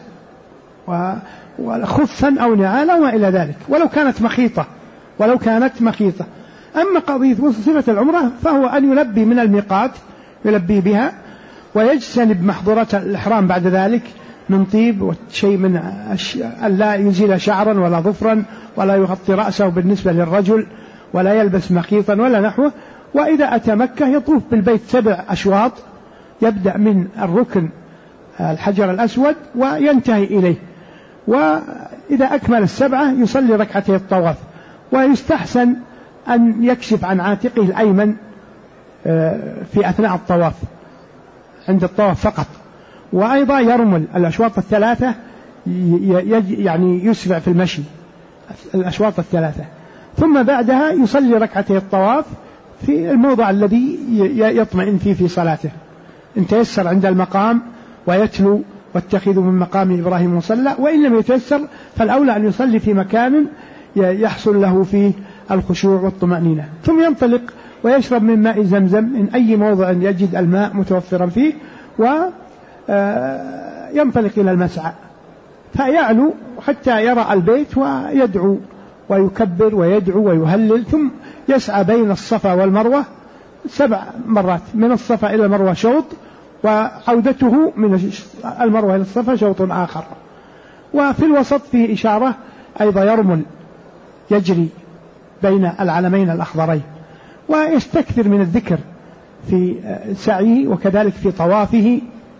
وخفا أو نعالا وما إلى ذلك، ولو كانت مخيطة. أما قضية صفة العمرة فهو أن يلبي من الميقات، يلبي بها ويجتنب محظورات الإحرام بعد ذلك من طيب وشيء من أن لا يزيل شعرا ولا ظفرا ولا يغطي رأسه بالنسبة للرجل ولا يلبس مخيطا ولا نحوه. وإذا أتى مكة يطوف بالبيت 7 أشواط، يبدأ من الركن الحجر الأسود وينتهي إليه، وإذا أكمل 7 يصلي ركعتي الطواف. ويستحسن أن يكشف عن عاتقه الأيمن في أثناء الطواف عند الطواف فقط، وأيضا يرمل الأشواط 3 يعني يسرع في المشي الأشواط 3، ثم بعدها يصلي ركعتي الطواف في الموضع الذي يطمئن فيه في صلاته، إن تيسر عند المقام ويتلو واتخذوا من مقام إبراهيم مصلى، وإن لم يتيسر فالأولى أن يصلي في مكان يحصل له فيه الخشوع والطمأنينة، ثم ينطلق ويشرب من ماء زمزم من أي موضع يجد الماء متوفرا فيه، وينطلق إلى المسعى فيعلو حتى يرى البيت ويدعو ويكبر ويدعو ويهلل، ثم يسعى بين الصفا والمروة 7 مرات، من الصفا إلى المروة شوط، وعودته من المروة إلى الصفا شوط آخر. وفي الوسط فيه إشارة أيضا يرمل يجري بين العلمين الأخضرين، ويستكثر من الذكر في سعيه وكذلك في طوافه.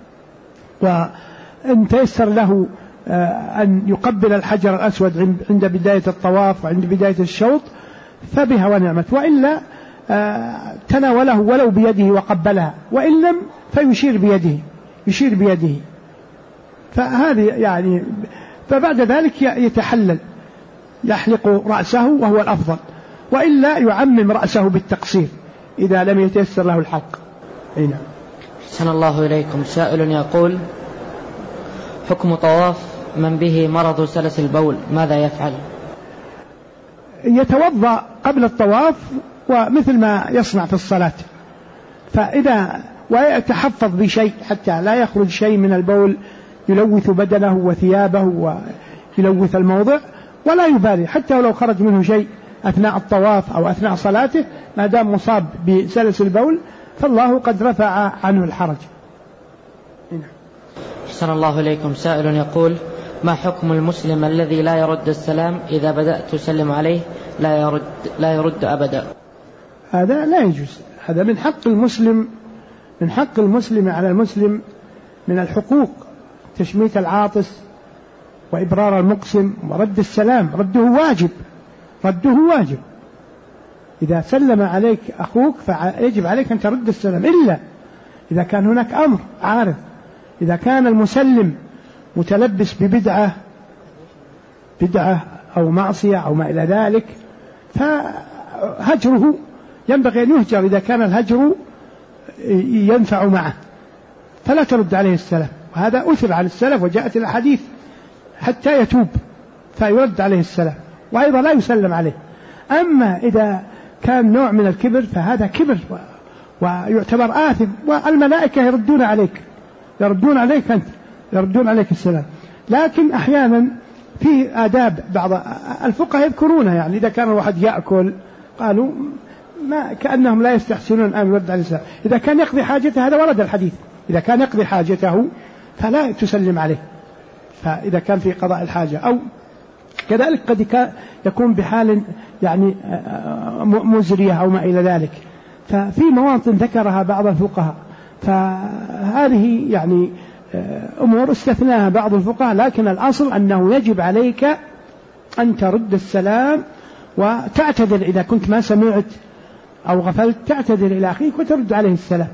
وإن تيسر له أن يقبل الحجر الأسود عند بداية الطواف وعند بداية الشوط فبها ونعمت، وإلا تناوله ولو بيده وقبلها، وإن لم فيشير بيده فهذه يعني. فبعد ذلك يتحلل، يحلق رأسه وهو الأفضل، وإلا يعمم رأسه بالتقصير إذا لم يتيسر له الحق. هنا أحسن الله إليكم. سائل يقول: حكم طواف من به مرض سلس البول، ماذا يفعل؟ يتوضأ قبل الطواف ومثل ما يصنع في الصلاة، ويتحفظ بشيء حتى لا يخرج شيء من البول يلوث بدنه وثيابه ويلوث الموضع، ولا يبالي حتى ولو خرج منه شيء أثناء الطواف أو أثناء صلاته، ما دام مصاب بسلس البول فالله قد رفع عنه الحرج. أحسن الله إليكم. سائل يقول: ما حكم المسلم الذي لا يرد السلام إذا بدأت تسلم عليه لا يرد أبدا؟ هذا لا يجوز، هذا من حق المسلم على المسلم، من الحقوق تشميت العاطس وإبرار المقسم ورد السلام، رده واجب. إذا سلم عليك أخوك فيجب عليك أن ترد السلام، إلا إذا كان هناك أمر عارض. إذا كان المسلم متلبس ببدعة أو معصية أو ما إلى ذلك فهجره ينبغي أن يهجر، إذا كان الهجر ينفع معه فلا ترد عليه السلام. وهذا أثر على السلف وجاءت الأحاديث حتى يتوب فيرد عليه السلام، وأيضا لا يسلم عليه. أما إذا كان نوع من الكبر فهذا كبر ويعتبر آثم، والملائكة يردون عليك السلام. لكن أحيانا في آداب بعض الفقهاء يذكرونها، يعني إذا كان الواحد يأكل قالوا كأنهم لا يستحسنون أن يرد عليه السلام. إذا كان يقضي حاجته، هذا ورد الحديث، إذا كان يقضي حاجته فلا تسلم عليه، فإذا كان في قضاء الحاجة، أو كذلك قد يكون بحال يعني مزرية أو ما إلى ذلك، ففي مواطن ذكرها بعض الفقهاء، فهذه يعني أمور استثناها بعض الفقهاء، لكن الأصل أنه يجب عليك أن ترد السلام وتعتذر إذا كنت ما سمعت أو غفلت، تعتذر إلى أخيك وترد عليه السلام.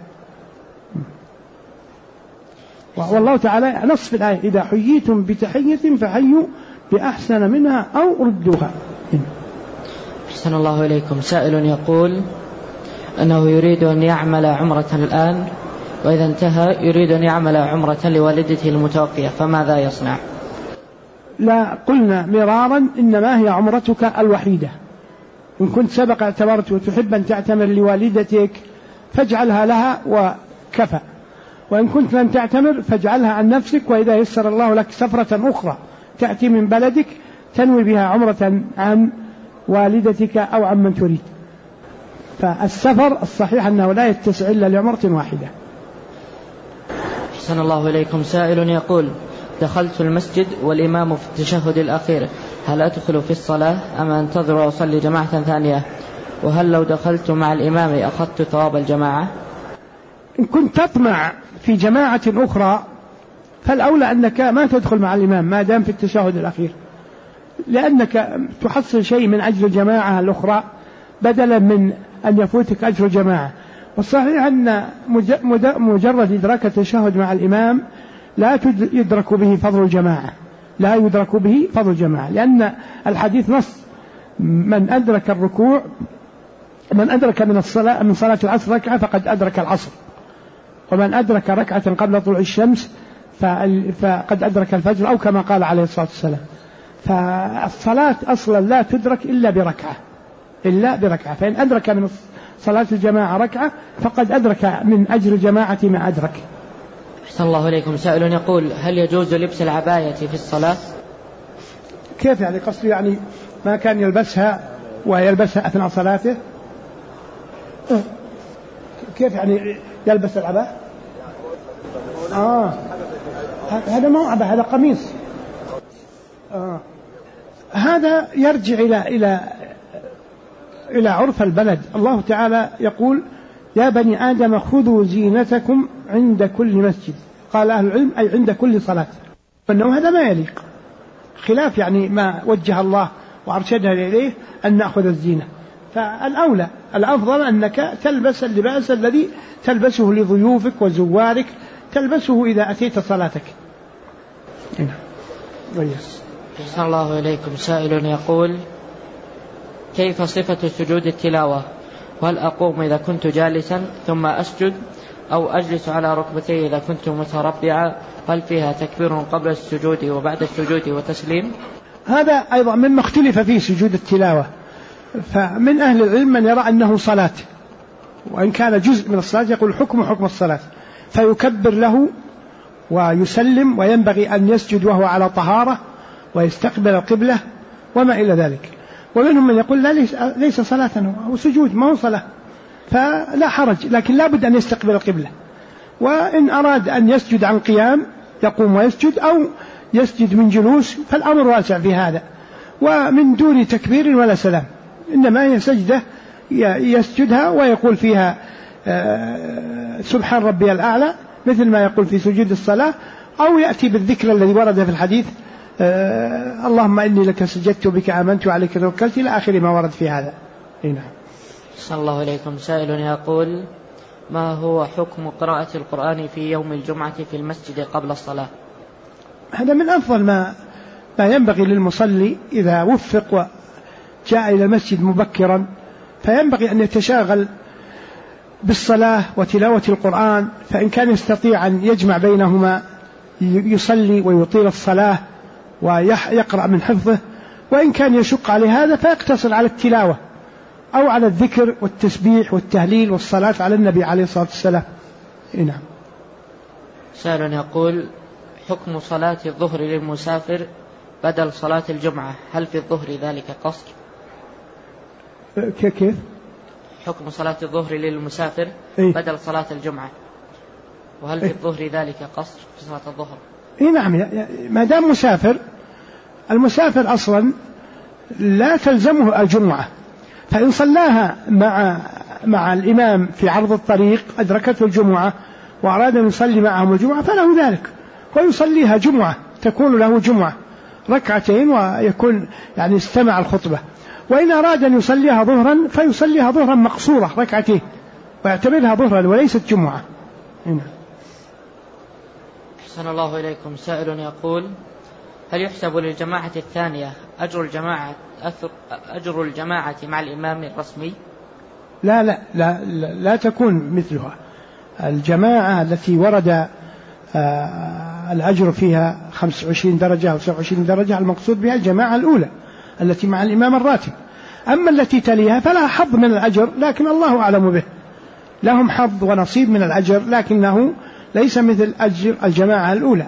والله تعالى نص في الآية: إذا حييتم بتحية فحيوا بأحسن منها أو ردوها. أحسن الله إليكم. سائل يقول أنه يريد أن يعمل عمرة الآن، وإذا انتهى يريد أن يعمل عمرة لوالدته المتوفية، فماذا يصنع؟ لا، قلنا مرارا إنما هي عمرتك الوحيدة. إن كنت سبق اعتبرت وتحب أن تعتمر لوالدتك فاجعلها لها وكفى، وإن كنت لم تعتمر فاجعلها عن نفسك، وإذا يسر الله لك سفرة أخرى تأتي من بلدك تنوي بها عمرة عن والدتك أو عن من تريد. فالسفر الصحيح أنه لا يتسع إلا لعمرة واحدة. أحسن الله إليكم. سائل يقول: دخلت المسجد والإمام في التشهد الأخير، هل أدخل في الصلاة أم أنتظر وأصلي جماعة ثانية؟ وهل لو دخلت مع الإمام أخذت ثواب الجماعة؟ إن كنت تطمع في جماعة أخرى فالأولى أنك ما تدخل مع الإمام ما دام في التشهد الأخير، لأنك تحصل شيء من أجل الجماعة الأخرى بدلا من أن يفوتك أجر الجماعة. والصحيح أن مجرد إدراك التشهد مع الإمام لا يدرك به فضل الجماعة، لأن الحديث نص: من أدرك الركوع، من أدرك من صلاة العصر ركعة فقد أدرك العصر، ومن أدرك ركعة قبل طلوع الشمس فقد أدرك الفجر، أو كما قال عليه الصلاة والسلام. فالصلاة أصلا لا تدرك إلا بركعة، فإن أدرك من صلاة الجماعة ركعة فقد أدرك من أجر الجماعة ما أدرك. أحسن الله إليكم. سائل يقول: هل يجوز لبس العباية في الصلاة؟ كيف يعني؟ قصدي يعني ما كان يلبسها ويلبسها أثناء صلاته؟ كيف يعني يلبس العباية؟ هذا مو عباية، هذا قميص. هذا يرجع إلى عرف البلد. الله تعالى يقول: يا بني آدم خذوا زينتكم عند كل مسجد. قال أهل العلم أي عند كل صلاة، فإنه هذا ما يليق، خلاف يعني ما وجه الله وأرشدنا إليه أن نأخذ الزينة. فالأولى الأفضل أنك تلبس اللباس الذي تلبسه لضيوفك وزوارك، تلبسه إذا أتيت صلاتك. أحسن الله إليكم. سائل يقول: كيف صفة سجود التلاوة؟ وهل أقوم إذا كنت جالسا ثم أسجد، أو أجلس على ركبتي إذا كنت متربعا؟ هل فيها تكبير قبل السجود وبعد السجود وتسليم؟ هذا أيضا مما اختلف فيه سجود التلاوة. فمن أهل العلم من يرى أنه صلاة، وإن كان جزء من الصلاة يقول حكم الصلاة، فيكبر له ويسلم، وينبغي أن يسجد وهو على طهارة ويستقبل القبلة وما إلى ذلك. ومنهم من يقول لا، ليس صلاة، هو سجود ما هو صلاة، فلا حرج، لكن لا بد أن يستقبل القبلة. وإن أراد أن يسجد عن قيام يقوم ويسجد، أو يسجد من جلوس، فالأمر واسع في هذا، ومن دون تكبير ولا سلام، إنما هي سجدة يسجدها ويقول فيها سبحان ربي الأعلى مثل ما يقول في سجود الصلاة، أو يأتي بالذكر الذي ورد في الحديث اللهم إني لك سجدت بك آمنت وعليك توكلت إلى آخر ما ورد في هذا. نعم. صلى الله عليكم. سائل يقول: ما هو حكم قراءة القرآن في يوم الجمعة في المسجد قبل الصلاة؟ هذا من أفضل ما ينبغي للمصلي إذا وفق وجاء إلى المسجد مبكرا، فينبغي أن يتشاغل بالصلاة وتلاوة القرآن، فإن كان يستطيع أن يجمع بينهما يصلي ويطيل الصلاة ويقرأ من حفظه، وإن كان يشق عليه هذا فيقتصر على التلاوة أو على الذكر والتسبيح والتهليل والصلاة على النبي عليه الصلاة والسلام. نعم. سائل يقول: حكم صلاة الظهر للمسافر بدل صلاة الجمعة، هل في الظهر ذلك قصر؟ كيف؟ حكم صلاة الظهر للمسافر بدل صلاة الجمعة، وهل في الظهر ذلك قصر في صلاة الظهر؟ نعم، ما دام مسافر، المسافر أصلا لا تلزمه الجمعة، فإن صلاها مع الإمام في عرض الطريق أدركته الجمعة وأراد أن يصلي معهم الجمعة فله ذلك، ويصليها جمعة، تكون له جمعة ركعتين ويكون يعني استمع الخطبة. وإن أراد أن يصليها ظهرا فيصليها ظهرا مقصورة ركعتين ويعتبرها ظهرا وليست جمعة. هنا. أحسن الله إليكم. سائل يقول: هل يحسب للجماعة الثانية أجر الجماعة مع الإمام الرسمي؟ لا لا لا لا, لا تكون مثلها. الجماعة التي ورد الأجر فيها 25 درجة أو 27 درجة المقصود بها الجماعة الأولى التي مع الإمام الراتب. أما التي تليها فلها حظ من الأجر، لكن الله أعلم به، لهم حظ ونصيب من الأجر، لكنه ليس مثل أجر الجماعة الأولى.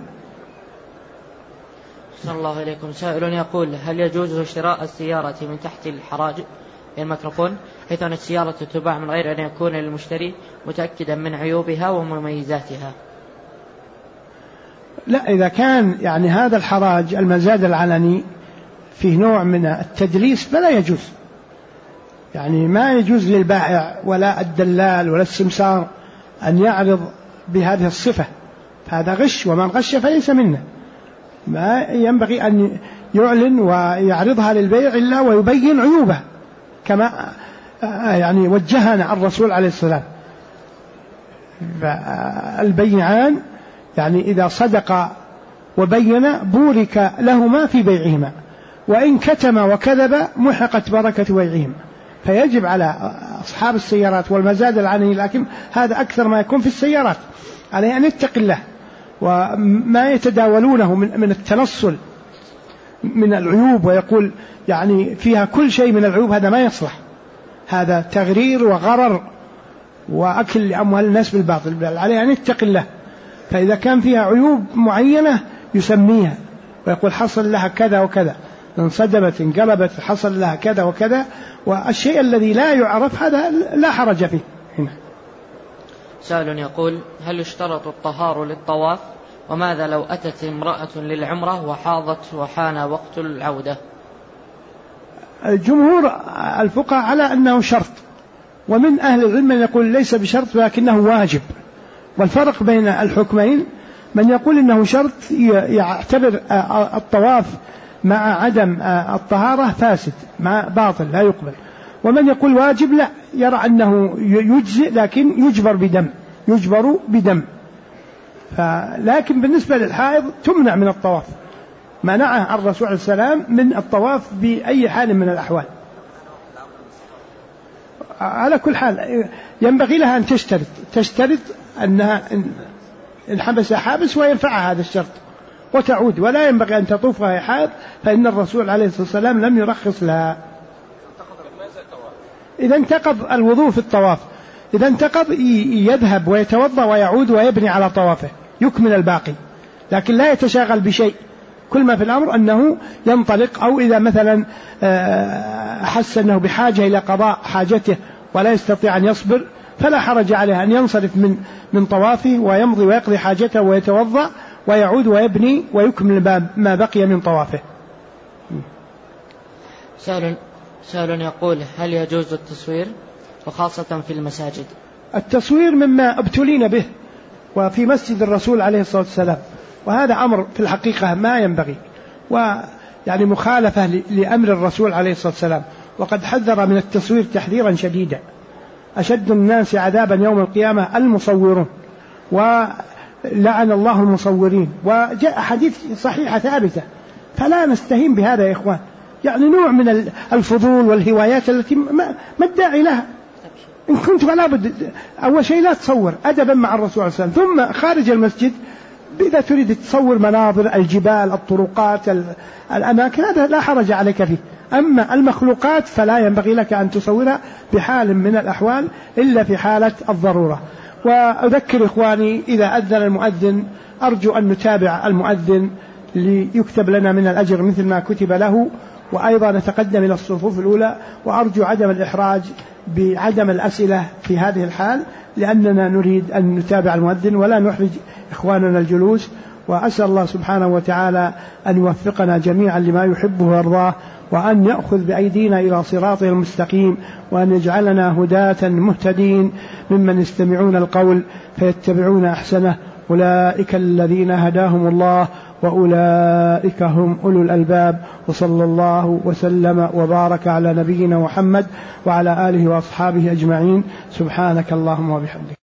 أحسن الله إليكم. سائل يقول: هل يجوز شراء السيارة من تحت الحراج الميكروفون، حيث أن السيارة تباع من غير أن يكون للمشتري متأكدا من عيوبها ومميزاتها؟ لا، إذا كان يعني هذا الحراج المزاد العلني فيه نوع من التدليس فلا يجوز، يعني ما يجوز للبائع ولا الدلال ولا السمسار أن يعرض بهذه الصفة، هذا غش، ومن غش فليس منه. ما ينبغي أن يعلن ويعرضها للبيع إلا ويبين عيوبها كما يعني وجهنا الرسول عليه السلام. فالبيعان يعني إذا صدق وبين بورك لهما في بيعهما، وإن كتم وكذب محقت بركة بيعهما. فيجب على أصحاب السيارات والمزاد العلني، لكن هذا أكثر ما يكون في السيارات، عليه أن يتقي الله، وما يتداولونه من التنصل من العيوب ويقول يعني فيها كل شيء من العيوب، هذا ما يصلح، هذا تغرير وغرر وأكل لأموال الناس بالباطل. عليه أن يتقي الله فإذا كان فيها عيوب معينة يسميها ويقول حصل لها كذا وكذا، انصدمت انقلبت حصل لها كذا وكذا، والشيء الذي لا يعرف هذا لا حرج فيه. هنا سائل يقول: هل يشترط الطهار للطواف؟ وماذا لو أتت امرأة للعمرة وحاضت وحان وقت العودة؟ الجمهور الفقهاء على أنه شرط، ومن أهل العلم من يقول ليس بشرط ولكنه واجب. والفرق بين الحكمين من يقول إنه شرط يعتبر الطواف مع عدم الطهارة فاسد مع باطل لا يقبل، ومن يقول واجب لا، يرى أنه يجزئ لكن يجبر بدم. لكن بالنسبة للحائض تمنع من الطواف، منعه الرسول عليه السلام من الطواف بأي حال من الأحوال. على كل حال ينبغي لها أن تشترط أنها إن حبس حابس وينفعها هذا الشرط وتعود، ولا ينبغي أن تطوف وهي حائض، فإن الرسول عليه الصلاة والسلام لم يرخص لها. إذا انتقض الوضوء في الطواف، إذا انتقض يذهب ويتوضأ ويعود ويبني على طوافه يكمل الباقي، لكن لا يتشاغل بشيء. كل ما في الأمر أنه ينطلق، أو إذا مثلا حس أنه بحاجة إلى قضاء حاجته ولا يستطيع أن يصبر فلا حرج عليه أن ينصرف من طوافه ويمضي ويقضي حاجته ويتوضأ ويعود ويبني ويكمل ما بقي من طوافه. سائل يقول: هل يجوز التصوير وخاصة في المساجد؟ التصوير مما ابتلين به وفي مسجد الرسول عليه الصلاة والسلام، وهذا أمر في الحقيقة ما ينبغي، ويعني مخالفة لأمر الرسول عليه الصلاة والسلام، وقد حذر من التصوير تحذيرا شديدا. أشد الناس عذابا يوم القيامة المصورون، ولعن الله المصورين، وجاء حديث صحيحة ثابتة، فلا نستهين بهذا يا إخوان. يعني نوع من الفضول والهوايات التي ما الداعي لها. إن كنت ولا بد أول شيء لا تصور أدبا مع الرسول عليه الصلاة والسلام، ثم خارج المسجد إذا تريد تصور مناظر الجبال الطرقات الأماكن هذا لا حرج عليك فيه، أما المخلوقات فلا ينبغي لك أن تصورها بحال من الأحوال إلا في حالة الضرورة. وأذكر إخواني إذا أذن المؤذن أرجو أن نتابع المؤذن ليكتب لنا من الأجر مثل ما كتب له، وأيضا نتقدم إلى الصفوف الأولى، وأرجو عدم الإحراج بعدم الأسئلة في هذه الحال، لأننا نريد أن نتابع المؤذن ولا نحرج إخواننا الجلوس. وأسأل الله سبحانه وتعالى أن يوفقنا جميعا لما يحبه ويرضاه، وأن يأخذ بأيدينا إلى صراطه المستقيم، وأن يجعلنا هداة مهتدين ممن يستمعون القول فيتبعون أحسنه. أولئك الذين هداهم الله وأولئك هم أولو الألباب. وصلى الله وسلم وبارك على نبينا محمد وعلى آله وأصحابه أجمعين. سبحانك اللهم وبحمدك.